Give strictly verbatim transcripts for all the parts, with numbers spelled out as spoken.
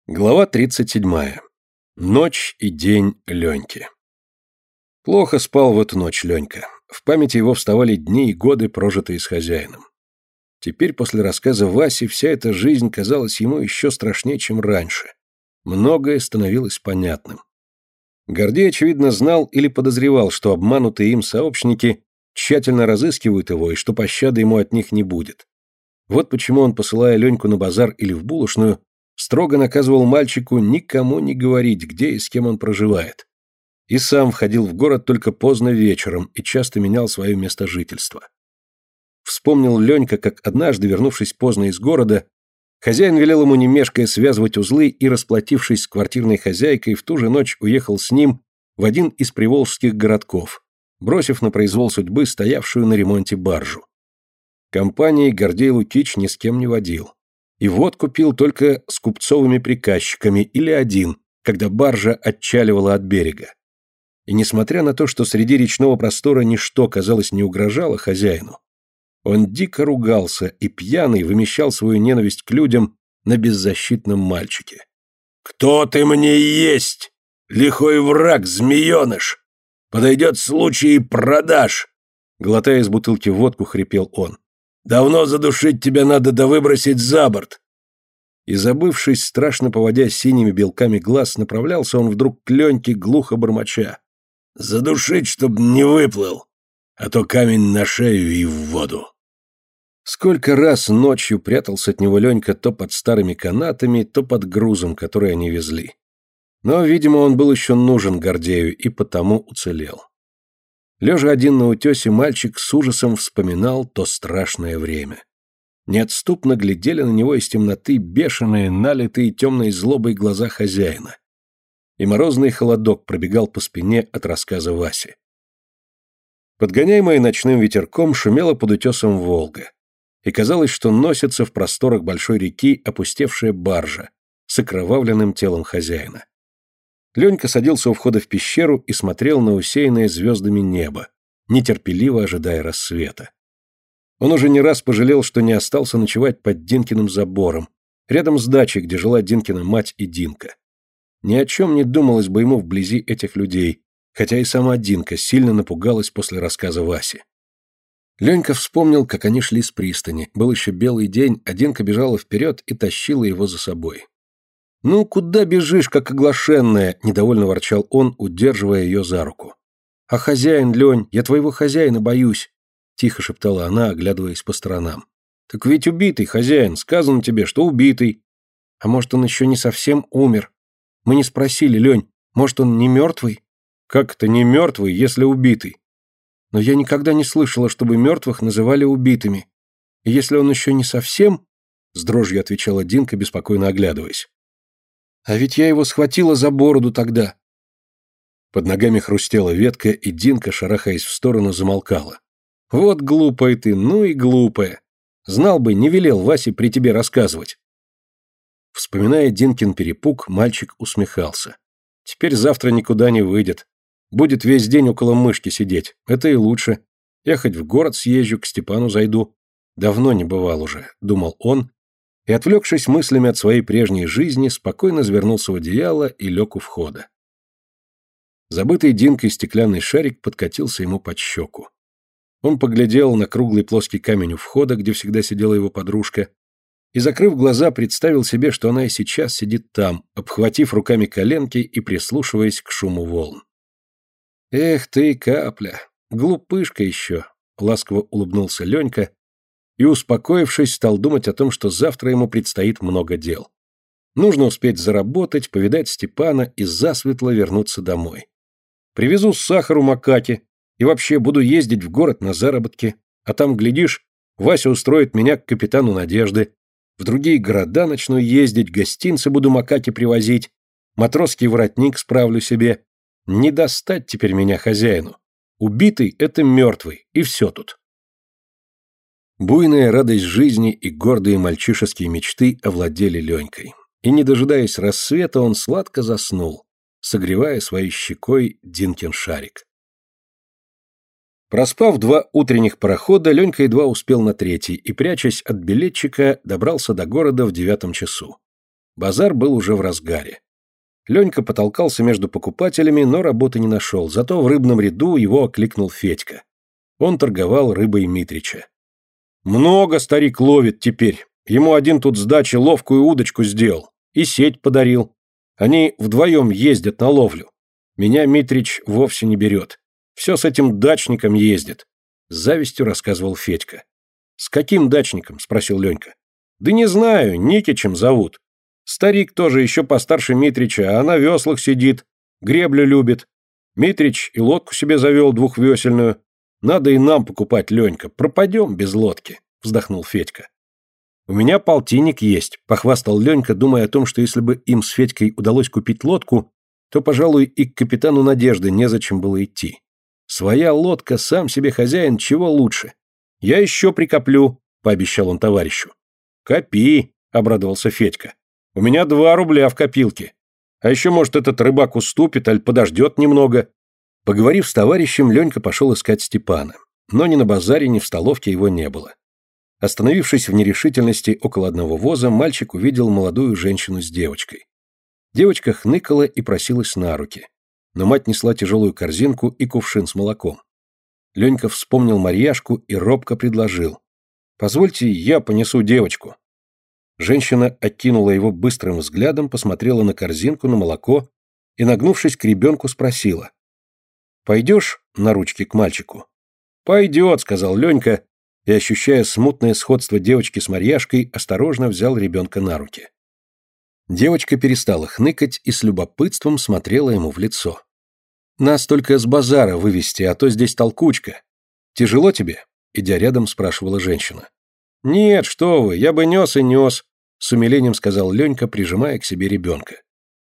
Глава тридцать седьмая. Ночь и день Леньки. Плохо спал в эту ночь Ленька. В памяти его вставали дни и годы, прожитые с хозяином. Теперь, после рассказа Васи, вся эта жизнь казалась ему еще страшнее, чем раньше. Многое становилось понятным. Гордей, очевидно, знал или подозревал, что обманутые им сообщники тщательно разыскивают его и что пощады ему от них не будет. Вот почему он, посылая Леньку на базар или в булочную, строго наказывал мальчику никому не говорить, где и с кем он проживает. И сам входил в город только поздно вечером и часто менял свое место жительства. Вспомнил Ленька, как однажды, вернувшись поздно из города, хозяин велел ему не мешкая связывать узлы и, расплатившись с квартирной хозяйкой, в ту же ночь уехал с ним в один из приволжских городков, бросив на произвол судьбы стоявшую на ремонте баржу. Компании Гордей Лукич ни с кем не водил. И водку пил только с купцовыми приказчиками или один, когда баржа отчаливала от берега. И несмотря на то, что среди речного простора ничто, казалось, не угрожало хозяину, он дико ругался и пьяный вымещал свою ненависть к людям на беззащитном мальчике. «Кто ты мне есть? Лихой враг, змееныш! Подойдет случай и продашь!» Глотая из бутылки водку, хрипел он. «Давно задушить тебя надо да выбросить за борт!» И, забывшись, страшно поводя синими белками глаз, направлялся он вдруг к Леньке, глухо бормоча. «Задушить, чтоб не выплыл, а то камень на шею и в воду!» Сколько раз ночью прятался от него Ленька то под старыми канатами, то под грузом, который они везли. Но, видимо, он был еще нужен Гордею и потому уцелел. Лежа один на утесе, мальчик с ужасом вспоминал то страшное время. Неотступно глядели на него из темноты бешеные, налитые темной злобой глаза хозяина. И морозный холодок пробегал по спине от рассказа Васи. Подгоняемая ночным ветерком шумела под утесом Волга. И казалось, что носится в просторах большой реки опустевшая баржа с окровавленным телом хозяина. Ленька садился у входа в пещеру и смотрел на усеянное звездами небо, нетерпеливо ожидая рассвета. Он уже не раз пожалел, что не остался ночевать под Динкиным забором, рядом с дачей, где жила Динкина мать и Динка. Ни о чем не думалось бы ему вблизи этих людей, хотя и сама Динка сильно напугалась после рассказа Васи. Ленька вспомнил, как они шли с пристани. Был еще белый день, а Динка бежала вперед и тащила его за собой. «Ну, куда бежишь, как оглашенная?» — недовольно ворчал он, удерживая ее за руку. «А хозяин, Лень, я твоего хозяина боюсь», — тихо шептала она, оглядываясь по сторонам. «Так ведь убитый хозяин, сказано тебе, что убитый. А может, он еще не совсем умер? Мы не спросили, Лень, может, он не мертвый?» «Как это не мертвый, если убитый?» «Но я никогда не слышала, чтобы мертвых называли убитыми. И если он еще не совсем...» — с дрожью отвечала Динка, беспокойно оглядываясь. «А ведь я его схватила за бороду тогда». Под ногами хрустела ветка, и Динка, шарахаясь в сторону, замолкала. «Вот глупая ты, ну и глупая. Знал бы, не велел Васе при тебе рассказывать». Вспоминая Динкин перепуг, мальчик усмехался. «Теперь завтра никуда не выйдет. Будет весь день около мышки сидеть. Это и лучше. Я хоть в город съезжу, к Степану зайду. Давно не бывал уже», — думал он, и, отвлекшись мыслями от своей прежней жизни, спокойно завернулся в одеяло и лег у входа. Забытый Динкой стеклянный шарик подкатился ему под щеку. Он поглядел на круглый плоский камень у входа, где всегда сидела его подружка, и, закрыв глаза, представил себе, что она и сейчас сидит там, обхватив руками коленки и прислушиваясь к шуму волн. «Эх ты, капля, глупышка еще», — ласково улыбнулся Ленька, и, успокоившись, стал думать о том, что завтра ему предстоит много дел. Нужно успеть заработать, повидать Степана и засветло вернуться домой. Привезу сахару макаки и вообще буду ездить в город на заработки, а там, глядишь, Вася устроит меня к капитану Надежды, в другие города начну ездить, гостинцы буду макаки привозить, матросский воротник справлю себе. Не достать теперь меня хозяину. Убитый — это мертвый, и все тут». Буйная радость жизни и гордые мальчишеские мечты овладели Ленькой. И, не дожидаясь рассвета, он сладко заснул, согревая своей щекой Динкин шарик. Проспав два утренних парохода, Ленька едва успел на третий и, прячась от билетчика, добрался до города в девятом часу. Базар был уже в разгаре. Ленька потолкался между покупателями, но работы не нашел, зато в рыбном ряду его окликнул Федька. Он торговал рыбой Митрича. «Много старик ловит теперь. Ему один тут с дачи ловкую удочку сделал. И сеть подарил. Они вдвоем ездят на ловлю. Меня Митрич вовсе не берет. Все с этим дачником ездит», — с завистью рассказывал Федька. «С каким дачником?» — спросил Ленька. «Да не знаю, Никичем зовут. Старик тоже еще постарше Митрича, а на веслах сидит, греблю любит. Митрич и лодку себе завел двухвесельную. Надо и нам покупать, Ленька, пропадем без лодки», — вздохнул Федька. «У меня полтинник есть», — похвастал Ленька, думая о том, что если бы им с Федькой удалось купить лодку, то, пожалуй, и к капитану Надежды незачем было идти. «Своя лодка, сам себе хозяин, чего лучше? Я еще прикоплю», — пообещал он товарищу. «Копи», — обрадовался Федька. «У меня два рубля в копилке. А еще, может, этот рыбак уступит, аль подождет немного». Поговорив с товарищем, Ленька пошел искать Степана. Но ни на базаре, ни в столовке его не было. Остановившись в нерешительности около одного воза, мальчик увидел молодую женщину с девочкой. Девочка хныкала и просилась на руки. Но мать несла тяжелую корзинку и кувшин с молоком. Ленька вспомнил Марьяшку и робко предложил. «Позвольте, я понесу девочку». Женщина окинула его быстрым взглядом, посмотрела на корзинку, на молоко и, нагнувшись к ребенку, спросила. «Пойдешь на ручки к мальчику?» «Пойдет», — сказал Ленька, и, ощущая смутное сходство девочки с Марьяшкой, осторожно взял ребенка на руки. Девочка перестала хныкать и с любопытством смотрела ему в лицо. «Нас только с базара вывести, а то здесь толкучка. Тяжело тебе?» — идя рядом, спрашивала женщина. «Нет, что вы, я бы нес и нес», — с умилением сказал Ленька, прижимая к себе ребенка.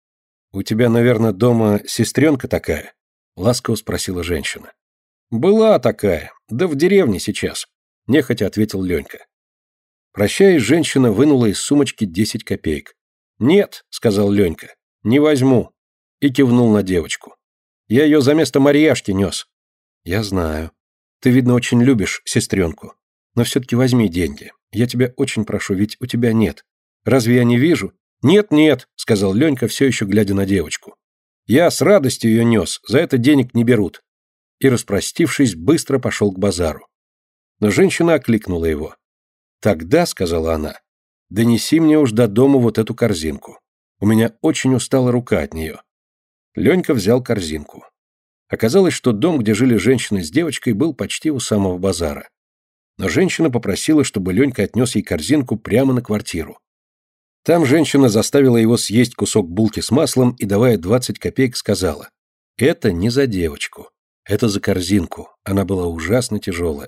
«У тебя, наверное, дома сестренка такая?» — ласково спросила женщина. «Была такая, да в деревне сейчас», — нехотя ответил Ленька. Прощаясь, женщина вынула из сумочки десять копеек. «Нет», — сказал Ленька, — «не возьму», и кивнул на девочку. «Я ее за место Марьяшки нес». «Я знаю. Ты, видно, очень любишь сестренку. Но все-таки возьми деньги. Я тебя очень прошу, ведь у тебя нет. Разве я не вижу?» «Нет-нет», — сказал Ленька, все еще глядя на девочку. «Я с радостью ее нес, за это денег не берут». И, распростившись, быстро пошел к базару. Но женщина окликнула его. «Тогда», — сказала она, — «донеси мне уж до дома вот эту корзинку. У меня очень устала рука от нее». Ленька взял корзинку. Оказалось, что дом, где жили женщина с девочкой, был почти у самого базара. Но женщина попросила, чтобы Ленька отнес ей корзинку прямо на квартиру. Там женщина заставила его съесть кусок булки с маслом и, давая двадцать копеек, сказала: «Это не за девочку, это за корзинку, она была ужасно тяжелая».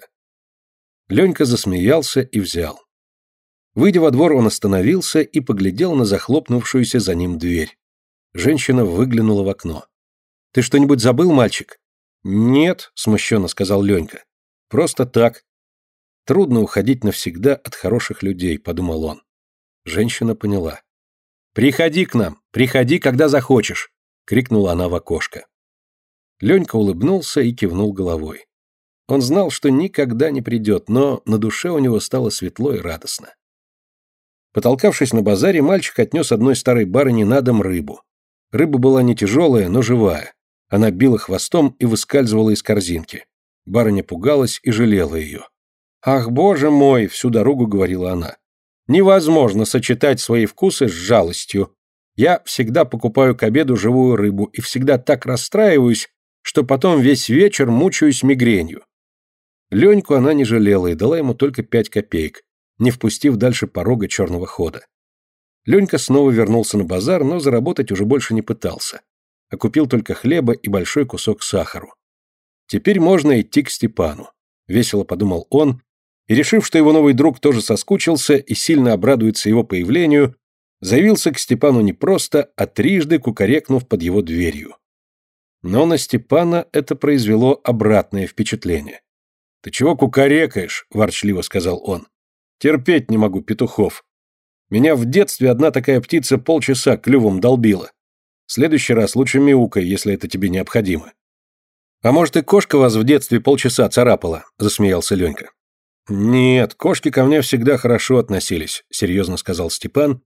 Ленька засмеялся и взял. Выйдя во двор, он остановился и поглядел на захлопнувшуюся за ним дверь. Женщина выглянула в окно. «Ты что-нибудь забыл, мальчик?» «Нет», — смущенно сказал Ленька. «Просто так». «Трудно уходить навсегда от хороших людей», — подумал он. Женщина поняла. «Приходи к нам, приходи, когда захочешь», — крикнула она в окошко. Ленька улыбнулся и кивнул головой. Он знал, что никогда не придет, но на душе у него стало светло и радостно. Потолкавшись на базаре, мальчик отнес одной старой барыне на дом рыбу. Рыба была не тяжелая, но живая. Она била хвостом и выскальзывала из корзинки. Барыня пугалась и жалела ее. «Ах, боже мой!» — всю дорогу говорила она. «Невозможно сочетать свои вкусы с жалостью. Я всегда покупаю к обеду живую рыбу и всегда так расстраиваюсь, что потом весь вечер мучаюсь мигренью». Леньку она не жалела и дала ему только пять копеек, не впустив дальше порога черного хода. Ленька снова вернулся на базар, но заработать уже больше не пытался, а купил только хлеба и большой кусок сахару. Теперь можно идти к Степану, весело подумал он, и, решив, что его новый друг тоже соскучился и сильно обрадуется его появлению, заявился к Степану не просто, а трижды кукарекнув под его дверью. Но на Степана это произвело обратное впечатление. «Ты чего кукарекаешь?» – ворчливо сказал он. «Терпеть не могу петухов. Меня в детстве одна такая птица полчаса клювом долбила. В следующий раз лучше мяукай, если это тебе необходимо». «А может, и кошка вас в детстве полчаса царапала?» – засмеялся Ленька. «Нет, кошки ко мне всегда хорошо относились», – серьезно сказал Степан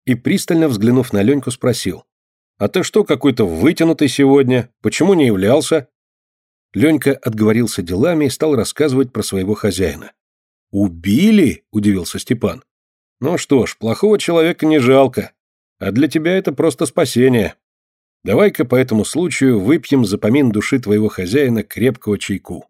и, пристально взглянув на Леньку, спросил: «А ты что какой-то вытянутый сегодня? Почему не являлся?» Ленька отговорился делами и стал рассказывать про своего хозяина. «Убили?» – удивился Степан. «Ну что ж, плохого человека не жалко, а для тебя это просто спасение. Давай-ка по этому случаю выпьем за помин души твоего хозяина крепкого чайку».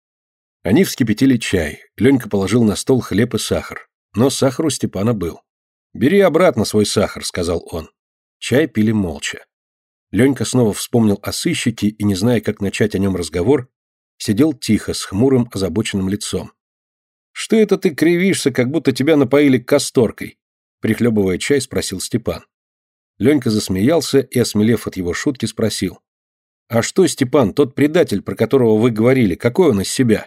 Они вскипятили чай, Ленька положил на стол хлеб и сахар, но сахар у Степана был. «Бери обратно свой сахар», – сказал он. Чай пили молча. Ленька снова вспомнил о сыщике и, не зная, как начать о нем разговор, сидел тихо, с хмурым, озабоченным лицом. «Что это ты кривишься, как будто тебя напоили касторкой?» Прихлебывая чай, спросил Степан. Ленька засмеялся и, осмелев от его шутки, спросил: «А что, Степан, тот предатель, про которого вы говорили, какой он из себя?»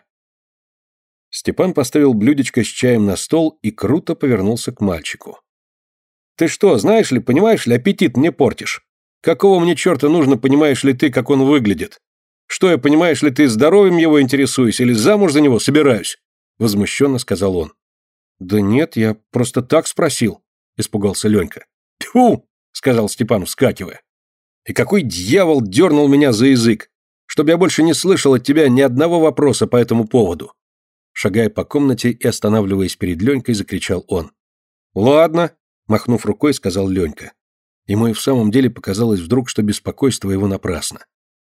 Степан поставил блюдечко с чаем на стол и круто повернулся к мальчику. «Ты что, знаешь ли, понимаешь ли, аппетит мне портишь? Какого мне черта нужно, понимаешь ли ты, как он выглядит? Что я, понимаешь ли ты, здоровьем его интересуюсь или замуж за него собираюсь?» Возмущенно сказал он. «Да нет, я просто так спросил», — испугался Ленька. «Тьфу!» — сказал Степан, вскакивая. «И какой дьявол дернул меня за язык, чтобы я больше не слышал от тебя ни одного вопроса по этому поводу?» Шагая по комнате и останавливаясь перед Ленькой, закричал он. «Ладно», — махнув рукой, сказал Ленька. Ему и в самом деле показалось вдруг, что беспокойство его напрасно.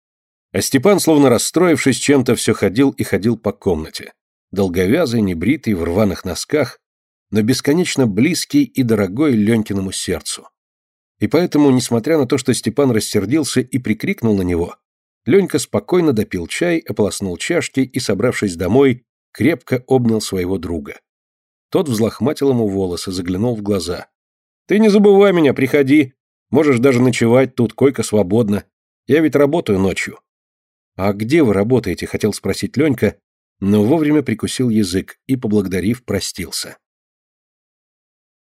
А Степан, словно расстроившись чем-то, все ходил и ходил по комнате. Долговязый, небритый, в рваных носках, но бесконечно близкий и дорогой Ленькиному сердцу. И поэтому, несмотря на то, что Степан рассердился и прикрикнул на него, Ленька спокойно допил чай, ополоснул чашки и, собравшись домой, крепко обнял своего друга. Тот взлохматил ему волосы, заглянул в глаза. «Ты не забывай меня, приходи. Можешь даже ночевать тут, койка свободна. Я ведь работаю ночью». «А где вы работаете?» — хотел спросить Ленька, но вовремя прикусил язык и, поблагодарив, простился.